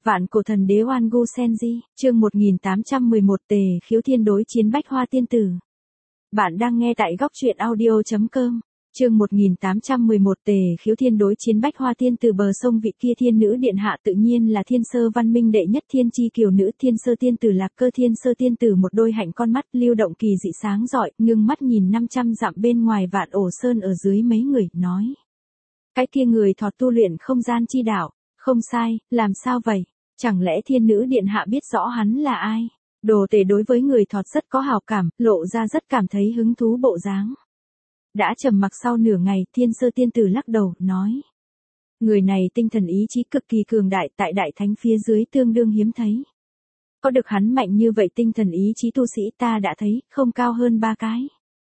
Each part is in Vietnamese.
Vạn cổ thần đế Oan Gu Senji, chương 1811 Tề Khiếu Thiên đối chiến Bách Hoa Tiên Tử. Bạn đang nghe tại góc truyện audio.com. Chương 1811 Tề Khiếu Thiên đối chiến Bách Hoa Tiên Tử. Bờ sông vị kia thiên nữ điện hạ tự nhiên là thiên sơ văn minh đệ nhất thiên chi kiều nữ thiên sơ tiên tử Lạc Cơ. Thiên sơ tiên tử một đôi hạnh con mắt lưu động kỳ dị sáng rọi, ngưng mắt nhìn 500 dặm bên ngoài Vạn Ổ Sơn ở dưới mấy người, nói: cái kia người thọt tu luyện không gian chi đạo. Không sai, làm sao vậy? Chẳng lẽ thiên nữ điện hạ biết rõ hắn là ai? Đồ Tề đối với người thọt rất có hào cảm, lộ ra rất cảm thấy hứng thú bộ dáng. Đã trầm mặc sau nửa ngày, thiên sơ tiên tử lắc đầu, nói: người này tinh thần ý chí cực kỳ cường đại, tại đại thánh phía dưới tương đương hiếm thấy. Có được hắn mạnh như vậy tinh thần ý chí tu sĩ ta đã thấy, không cao hơn 3 cái.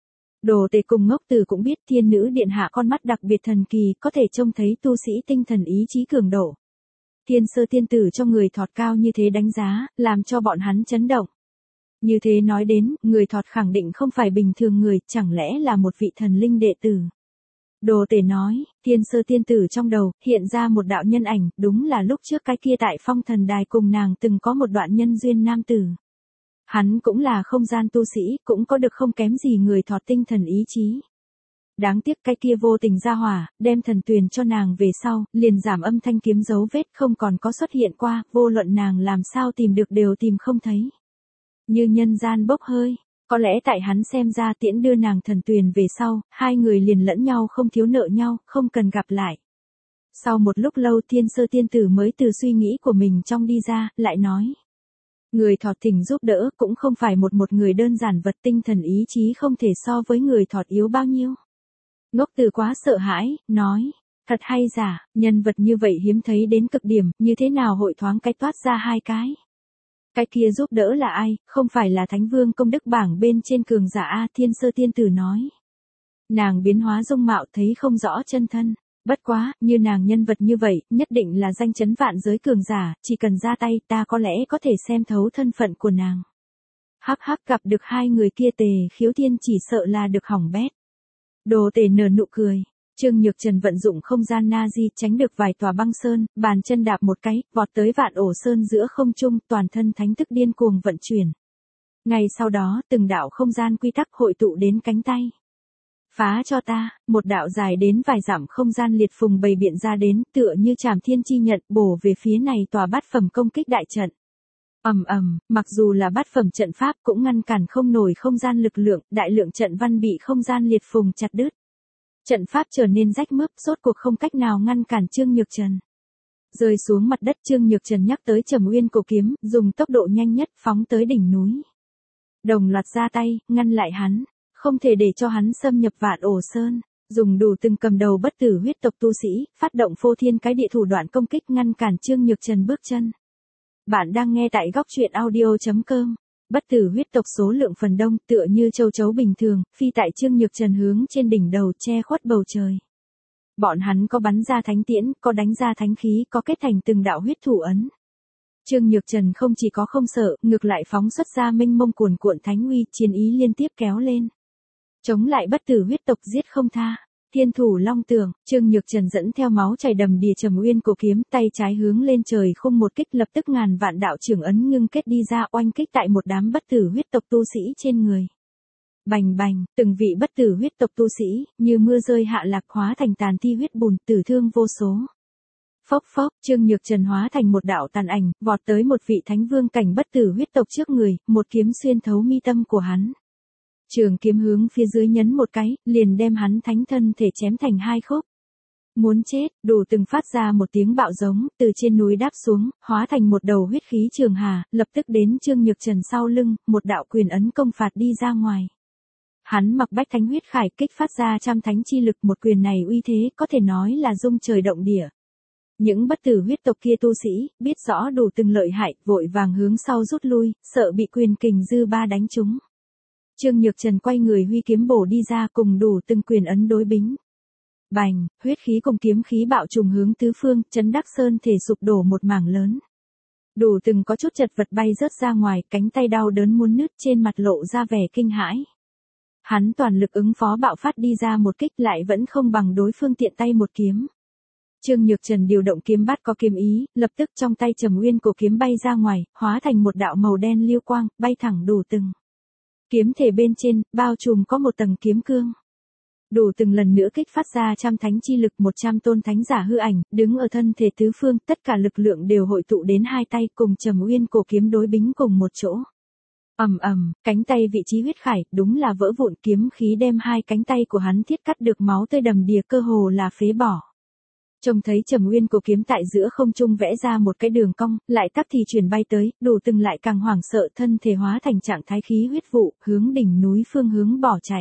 Đồ Tề cùng Ngốc Tử cũng biết thiên nữ điện hạ con mắt đặc biệt thần kỳ, có thể trông thấy tu sĩ tinh thần ý chí cường độ. Thiên sơ tiên tử cho người thọt cao như thế đánh giá, làm cho bọn hắn chấn động. Như thế nói đến, người thọt khẳng định không phải bình thường người, chẳng lẽ là một vị thần linh đệ tử. Đồ Tề nói, thiên sơ tiên tử trong đầu, hiện ra một đạo nhân ảnh, đúng là lúc trước cái kia tại Phong Thần Đài cùng nàng từng có một đoạn nhân duyên nam tử. Hắn cũng là không gian tu sĩ, cũng có được không kém gì người thọt tinh thần ý chí. Đáng tiếc cái kia vô tình ra hỏa, đem thần tuyền cho nàng về sau, liền giảm âm thanh kiếm dấu vết không còn có xuất hiện qua, vô luận nàng làm sao tìm được đều tìm không thấy. Như nhân gian bốc hơi, có lẽ tại hắn xem ra tiễn đưa nàng thần tuyền về sau, hai người liền lẫn nhau không thiếu nợ nhau, không cần gặp lại. Sau một lúc lâu thiên sơ tiên tử mới từ suy nghĩ của mình trong đi ra, lại nói: người thọt thỉnh giúp đỡ cũng không phải một người đơn giản vật, tinh thần ý chí không thể so với người thọt yếu bao nhiêu. Ngốc Tử quá sợ hãi, nói: thật hay giả, nhân vật như vậy hiếm thấy đến cực điểm, như thế nào hội thoáng cái toát ra hai cái. Cái kia giúp đỡ là ai, không phải là Thánh Vương công đức bảng bên trên cường giả A? Thiên sơ tiên tử nói. Nàng biến hóa dung mạo thấy không rõ chân thân. Bất quá, như nàng nhân vật như vậy, nhất định là danh chấn vạn giới cường giả, chỉ cần ra tay ta có lẽ có thể xem thấu thân phận của nàng. Hắc hắc, gặp được hai người kia Tề Khiếu Thiên chỉ sợ là được hỏng bét. Đồ Tề nở nụ cười. Trương Nhược Trần vận dụng không gian Nazi tránh được vài tòa băng sơn, bàn chân đạp một cái, vọt tới Vạn Ổ Sơn giữa không trung, toàn thân thánh thức điên cuồng vận chuyển. Ngay sau đó, từng đạo không gian quy tắc hội tụ đến cánh tay. Phá cho ta, một đạo dài đến vài dặm không gian liệt phùng bày biện ra đến, tựa như Trảm Thiên chi nhận, bổ về phía này tòa bát phẩm công kích đại trận. Ầm ầm, mặc dù là bát phẩm trận pháp cũng ngăn cản không nổi không gian lực lượng, đại lượng trận văn bị không gian liệt phùng chặt đứt. Trận pháp trở nên rách mướp, rốt cuộc không cách nào ngăn cản Trương Nhược Trần. Rơi xuống mặt đất, Trương Nhược Trần nhắc tới Trầm Uyên cổ kiếm, dùng tốc độ nhanh nhất phóng tới đỉnh núi. Đồng loạt ra tay, ngăn lại hắn, không thể để cho hắn xâm nhập Vạn Ổ Sơn, dùng đủ từng cầm đầu bất tử huyết tộc tu sĩ, phát động phô thiên cái địa thủ đoạn công kích ngăn cản Trương Nhược Trần bước chân. Bạn đang nghe tại góc truyện audio.com. Bất tử huyết tộc số lượng phần đông, tựa như châu chấu bình thường, phi tại Trương Nhược Trần hướng trên đỉnh đầu, che khuất bầu trời. Bọn hắn có bắn ra thánh tiễn, có đánh ra thánh khí, có kết thành từng đạo huyết thủ ấn. Trương Nhược Trần không chỉ có không sợ, ngược lại phóng xuất ra mênh mông cuồn cuộn thánh uy, chiến ý liên tiếp kéo lên. Chống lại bất tử huyết tộc giết không tha. Thiên thủ long tường, Trương Nhược Trần dẫn theo máu chảy đầm đìa Trầm Uyên cổ kiếm, tay trái hướng lên trời khung một kích, lập tức ngàn vạn đạo trưởng ấn ngưng kết đi ra, oanh kích tại một đám bất tử huyết tộc tu sĩ trên người. Bành bành, từng vị bất tử huyết tộc tu sĩ, như mưa rơi hạ lạc, hóa thành tàn thi huyết bùn, tử thương vô số. Phốc phốc, Trương Nhược Trần hóa thành một đạo tàn ảnh, vọt tới một vị thánh vương cảnh bất tử huyết tộc trước người, một kiếm xuyên thấu mi tâm của hắn. Trường kiếm hướng phía dưới nhấn một cái, liền đem hắn thánh thân thể chém thành hai khúc. Muốn chết, đủ từng phát ra một tiếng bạo giống, từ trên núi đáp xuống, hóa thành một đầu huyết khí trường hà, lập tức đến Trương Nhược Trần sau lưng, một đạo quyền ấn công phạt đi ra ngoài. Hắn mặc bách thánh huyết khải, kích phát ra trăm thánh chi lực, một quyền này uy thế có thể nói là rung trời động địa. Những bất tử huyết tộc kia tu sĩ, biết rõ đủ từng lợi hại, vội vàng hướng sau rút lui, sợ bị quyền kình dư ba đánh trúng. Trương Nhược Trần quay người huy kiếm bổ đi ra, cùng đủ từng quyền ấn đối bính. Bành, huyết khí cùng kiếm khí bạo trùng hướng tứ phương, chấn Đắc Sơn thể sụp đổ một mảng lớn. Đủ từng có chút chật vật bay rớt ra ngoài, cánh tay đau đớn muốn nứt, trên mặt lộ ra vẻ kinh hãi. Hắn toàn lực ứng phó bạo phát đi ra một kích, lại vẫn không bằng đối phương tiện tay một kiếm. Trương Nhược Trần điều động kiếm bát có kiếm ý, lập tức trong tay Trầm Nguyên cổ kiếm bay ra ngoài, hóa thành một đạo màu đen lưu quang, bay thẳng Đủ Từng. Kiếm thể bên trên, bao trùm có một tầng kiếm cương. Đủ Từng lần nữa kích phát ra trăm thánh chi lực, 100 tôn thánh giả hư ảnh, đứng ở thân thể tứ phương, tất cả lực lượng đều hội tụ đến hai tay cùng Trầm Nguyên cổ kiếm đối bính cùng một chỗ. Ầm ầm, cánh tay vị trí huyết khải, đúng là vỡ vụn, kiếm khí đem hai cánh tay của hắn thiết cắt được, máu tươi đầm đìa, cơ hồ là phế bỏ. Trông thấy Trầm Nguyên cổ kiếm tại giữa không trung vẽ ra một cái đường cong, lại tắc thì chuyển bay tới, Đủ Từng lại càng hoảng sợ, thân thể hóa thành trạng thái khí huyết vụ, hướng đỉnh núi phương hướng bỏ chạy.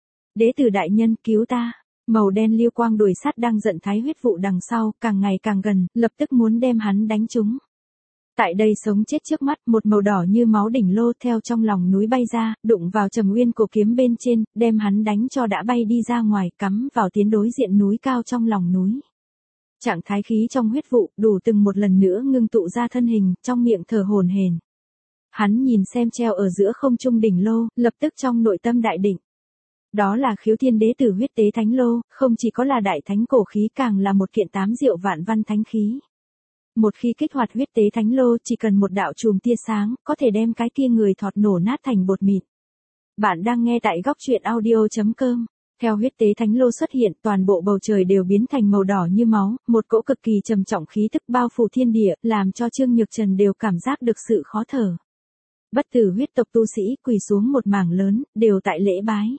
Đế tử đại nhân, cứu ta! Màu đen lưu quang đuổi sát đang giận thái huyết vụ đằng sau, càng ngày càng gần, lập tức muốn đem hắn đánh trúng. Tại đây sống chết trước mắt, một màu đỏ như máu đỉnh lô theo trong lòng núi bay ra, đụng vào Trầm Nguyên cổ kiếm bên trên, đem hắn đánh cho đã bay đi ra ngoài, cắm vào tiến đối diện núi cao trong lòng núi. Trạng thái khí trong huyết vụ, Đủ Từng một lần nữa ngưng tụ ra thân hình, trong miệng thở hổn hển. Hắn nhìn xem treo ở giữa không trung đỉnh lô, lập tức trong nội tâm đại định. Đó là Khiếu Thiên Đế tử huyết tế thánh lô, không chỉ có là đại thánh cổ khí, càng là một kiện 8 diệu vạn văn thánh khí. Một khi kích hoạt huyết tế thánh lô, chỉ cần một đạo chùm tia sáng, có thể đem cái kia người thọt nổ nát thành bột mịn. Bạn đang nghe tại góc truyện audio.com. Theo huyết tế thánh lô xuất hiện, toàn bộ bầu trời đều biến thành màu đỏ như máu, một cỗ cực kỳ trầm trọng khí tức bao phủ thiên địa, làm cho Trương Nhược Trần đều cảm giác được sự khó thở. Bất tử huyết tộc tu sĩ quỳ xuống một mảng lớn, đều tại lễ bái.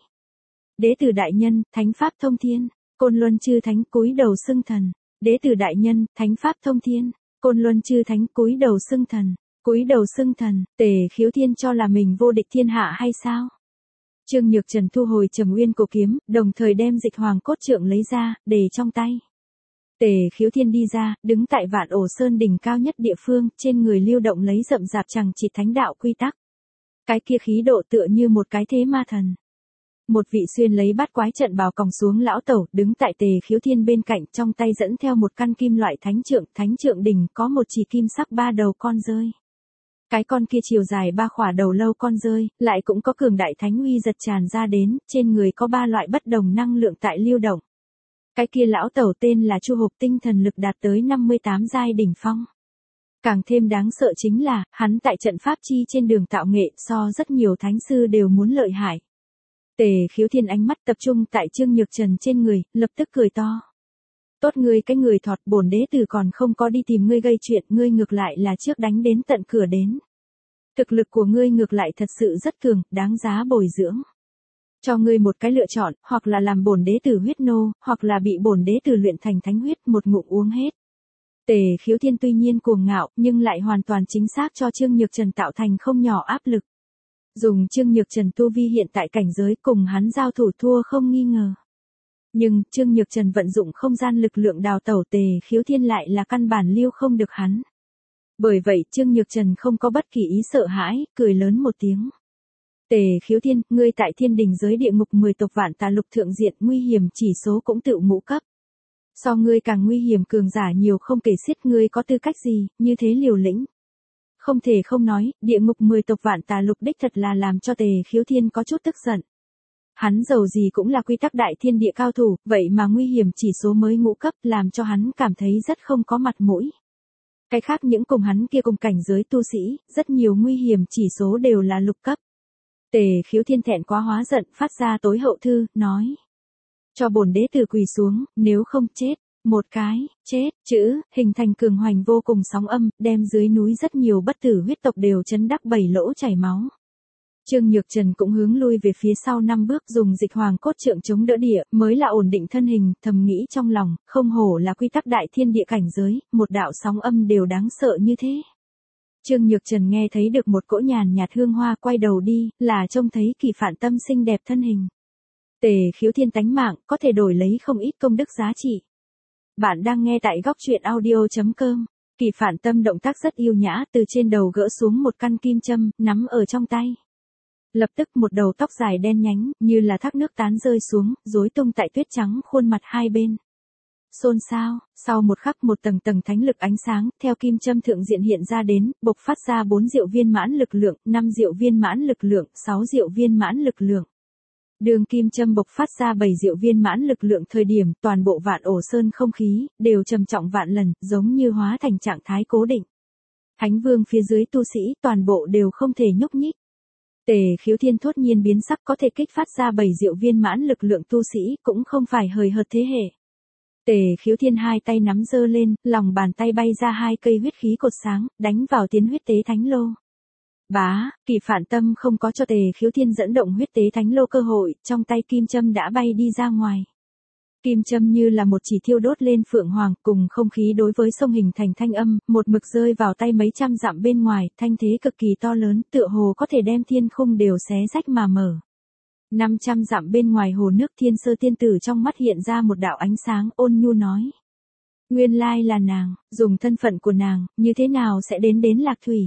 Đế tử đại nhân, thánh pháp thông thiên, Côn Luân chư thánh cúi đầu xưng thần. Đế tử đại nhân, thánh pháp thông thiên, Côn Luân chư thánh cúi đầu xưng thần, cúi đầu xưng thần. Tề Khiếu Thiên cho là mình vô địch thiên hạ hay sao? Trương Nhược Trần thu hồi Trầm Nguyên cổ kiếm, đồng thời đem Dịch Hoàng cốt trượng lấy ra, để trong tay. Tề Khiếu Thiên đi ra, đứng tại Vạn Ổ Sơn đỉnh cao nhất địa phương, trên người lưu động lấy rậm rạp chằng chịt thánh đạo quy tắc. Cái kia khí độ tựa như một cái thế ma thần. Một vị xuyên lấy bát quái trận bào còng xuống lão tẩu, đứng tại Tề Khiếu Thiên bên cạnh, trong tay dẫn theo một căn kim loại thánh trượng đỉnh có một chỉ kim sắc 3 đầu con rơi. Cái con kia chiều dài 3 khỏa đầu lâu con rơi, lại cũng có cường đại thánh uy giật tràn ra đến, trên người có 3 loại bất đồng năng lượng tại lưu động. Cái kia lão tẩu tên là Chu Hộp, tinh thần lực đạt tới 58 giai đỉnh phong. Càng thêm đáng sợ chính là, hắn tại trận pháp chi trên đường tạo nghệ, so rất nhiều thánh sư đều muốn lợi hại. Tề Khiếu Thiên ánh mắt tập trung tại Trương Nhược Trần trên người, lập tức cười to. Tốt ngươi cái người thọt, bổn đế tử còn không có đi tìm ngươi gây chuyện, ngươi ngược lại là trước đánh đến tận cửa đến. Thực lực của ngươi ngược lại thật sự rất cường, đáng giá bồi dưỡng. Cho ngươi một cái lựa chọn, hoặc là làm bổn đế tử huyết nô, hoặc là bị bổn đế tử luyện thành thánh huyết, một ngụm uống hết. Tề Khiếu Thiên tuy nhiên cuồng ngạo, nhưng lại hoàn toàn chính xác cho Trương Nhược Trần tạo thành không nhỏ áp lực. Dùng Trương Nhược Trần tu vi hiện tại cảnh giới, cùng hắn giao thủ thua không nghi ngờ. Nhưng, Trương Nhược Trần vận dụng không gian lực lượng đào tẩu, Tề Khiếu Thiên lại là căn bản lưu không được hắn. Bởi vậy, Trương Nhược Trần không có bất kỳ ý sợ hãi, cười lớn một tiếng. Tề Khiếu Thiên, ngươi tại thiên đình giới địa ngục 10 tộc vạn tà lục thượng diện, nguy hiểm chỉ số cũng tự ngũ cấp. So ngươi càng nguy hiểm cường giả nhiều không kể xiết, ngươi có tư cách gì, như thế liều lĩnh. Không thể không nói, địa ngục 10 tộc vạn tà lục đích thật là làm cho Tề Khiếu Thiên có chút tức giận. Hắn dầu gì cũng là quy tắc đại thiên địa cao thủ, vậy mà nguy hiểm chỉ số mới ngũ cấp, làm cho hắn cảm thấy rất không có mặt mũi. Cái khác những cùng hắn kia cùng cảnh giới tu sĩ, rất nhiều nguy hiểm chỉ số đều là lục cấp. Tề Khiếu Thiên thẹn quá hóa giận, phát ra tối hậu thư, nói. Cho bổn đế tử quỳ xuống, nếu không chết. Một cái, chết, chữ, hình thành cường hoành vô cùng sóng âm, đem dưới núi rất nhiều bất tử huyết tộc đều chấn đắc 7 lỗ chảy máu. Trương Nhược Trần cũng hướng lui về phía sau 5 bước, dùng Dịch Hoàng cốt trượng chống đỡ địa, mới là ổn định thân hình, thầm nghĩ trong lòng, không hổ là quy tắc đại thiên địa cảnh giới, một đạo sóng âm đều đáng sợ như thế. Trương Nhược Trần nghe thấy được một cỗ nhàn nhạt hương hoa, quay đầu đi, là trông thấy Kỳ Phản Tâm xinh đẹp thân hình. Tề Khiếu Thiên tánh mạng, có thể đổi lấy không ít công đức giá trị. Bạn đang nghe tại góc truyện audio.com. Kỳ Phản Tâm động tác rất yêu nhã, từ trên đầu gỡ xuống một căn kim châm, nắm ở trong tay. Lập tức một đầu tóc dài đen nhánh, như là thác nước tán rơi xuống, rối tung tại tuyết trắng khuôn mặt hai bên. Xôn xao, sau một khắc một tầng tầng thánh lực ánh sáng, theo kim châm thượng diện hiện ra đến, bộc phát ra 4 diệu viên mãn lực lượng, 5 diệu viên mãn lực lượng, 6 diệu viên mãn lực lượng. Đường kim châm bộc phát ra 7 diệu viên mãn lực lượng thời điểm toàn bộ Vạn Ổ Sơn không khí, đều trầm trọng vạn lần, giống như hóa thành trạng thái cố định. Thánh vương phía dưới tu sĩ toàn bộ đều không thể nhúc nhích. Tề Khiếu Thiên thốt nhiên biến sắc, có thể kích phát ra 7 diệu viên mãn lực lượng tu sĩ cũng không phải hời hợt thế hệ. Tề Khiếu Thiên hai tay nắm giơ lên, lòng bàn tay bay ra 2 cây huyết khí cột sáng, đánh vào tiến huyết tế thánh lô. Bá, Kỳ Phản Tâm không có cho Tề Khiếu Thiên dẫn động huyết tế thánh lô cơ hội, trong tay kim châm đã bay đi ra ngoài. Kim châm như là một chỉ thiêu đốt lên phượng hoàng, cùng không khí đối với sông hình thành thanh âm, một mực rơi vào tay mấy trăm dặm bên ngoài, thanh thế cực kỳ to lớn, tựa hồ có thể đem thiên khung đều xé rách mà mở. 500 dặm bên ngoài hồ nước, Thiên Sơ tiên tử trong mắt hiện ra một đạo ánh sáng, ôn nhu nói. Nguyên lai là nàng, dùng thân phận của nàng, như thế nào sẽ đến Lạc Thủy.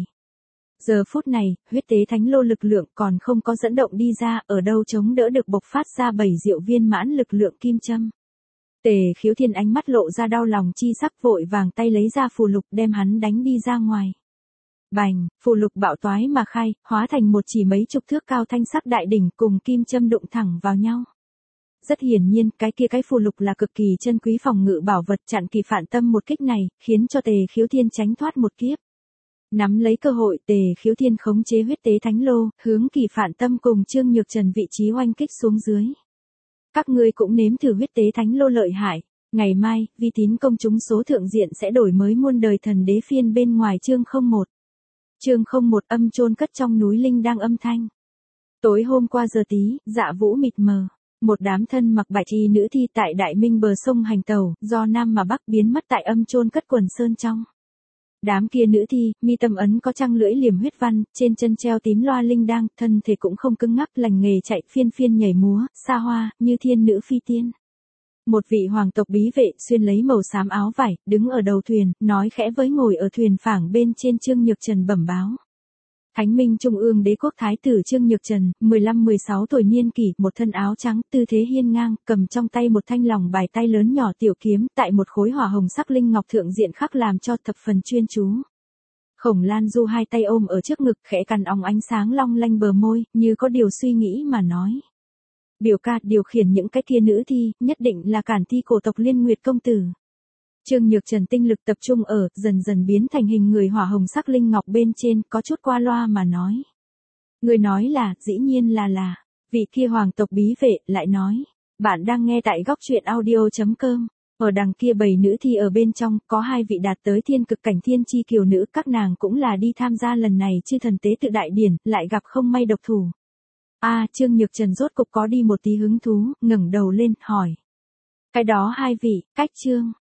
Giờ phút này, huyết tế thánh lô lực lượng còn không có dẫn động đi ra, ở đâu chống đỡ được bộc phát ra 7 diệu viên mãn lực lượng kim châm. Tề Khiếu Thiên ánh mắt lộ ra đau lòng chi sắc, vội vàng tay lấy ra phù lục đem hắn đánh đi ra ngoài. Bành, phù lục bạo toái mà khai, hóa thành một chỉ mấy chục thước cao thanh sắc đại đỉnh cùng kim châm đụng thẳng vào nhau. Rất hiển nhiên, cái phù lục là cực kỳ chân quý phòng ngự bảo vật, chặn Kỳ Phản Tâm một kích này, khiến cho Tề Khiếu Thiên tránh thoát một kiếp. Nắm lấy cơ hội, Tề Khiếu Thiên khống chế huyết tế thánh lô, hướng Kỳ Phản Tâm cùng Trương Nhược Trần vị trí oanh kích xuống dưới. Các ngươi cũng nếm thử huyết tế thánh lô lợi hại. Ngày mai, Vi Tín công chúng số thượng diện sẽ đổi mới muôn đời thần đế phiên bên ngoài chương 01. Chương 01 âm chôn cất trong núi linh đang âm thanh. Tối hôm qua giờ tí, dạ vũ mịt mờ. Một đám thân mặc bạch y nữ thi tại Đại Minh bờ sông hành tàu, do Nam mà Bắc biến mất tại âm chôn cất quần sơn trong. Đám kia nữ thi, mi tâm ấn có trăng lưỡi liềm huyết văn, trên chân treo tím loa linh đang, thân thể cũng không cứng ngắc, lành nghề chạy phiên nhảy múa, xa hoa, như thiên nữ phi tiên. Một vị hoàng tộc bí vệ xuyên lấy màu xám áo vải, đứng ở đầu thuyền, nói khẽ với ngồi ở thuyền phảng bên trên Trương Nhược Trần bẩm báo. Thánh Minh Trung ương đế quốc thái tử Trương Nhược Trần, 15-16 tuổi niên kỷ, một thân áo trắng, tư thế hiên ngang, cầm trong tay một thanh lòng bài tay lớn nhỏ tiểu kiếm, tại một khối hỏa hồng sắc linh ngọc thượng diện khắc làm cho thập phần chuyên chú. Khổng Lan Du hai tay ôm ở trước ngực, khẽ cằn óng ánh sáng long lanh bờ môi, như có điều suy nghĩ mà nói. Biểu ca điều khiển những cái kia nữ thi, nhất định là Cản Thi cổ tộc Liên Nguyệt công tử. Trương Nhược Trần tinh lực tập trung ở, dần dần biến thành hình người hỏa hồng sắc linh ngọc bên trên, có chút qua loa mà nói. Người nói là, dĩ nhiên là, vị kia hoàng tộc bí vệ, lại nói. Bạn đang nghe tại góc truyện audio.com. Ở đằng kia 7 nữ thi ở bên trong, có 2 vị đạt tới thiên cực cảnh thiên chi kiều nữ, các nàng cũng là đi tham gia lần này chư thần tế tự đại điển, lại gặp không may độc thủ. Trương Nhược Trần rốt cục có đi một tí hứng thú, ngẩng đầu lên, hỏi. Cái đó 2 vị, cách Trương,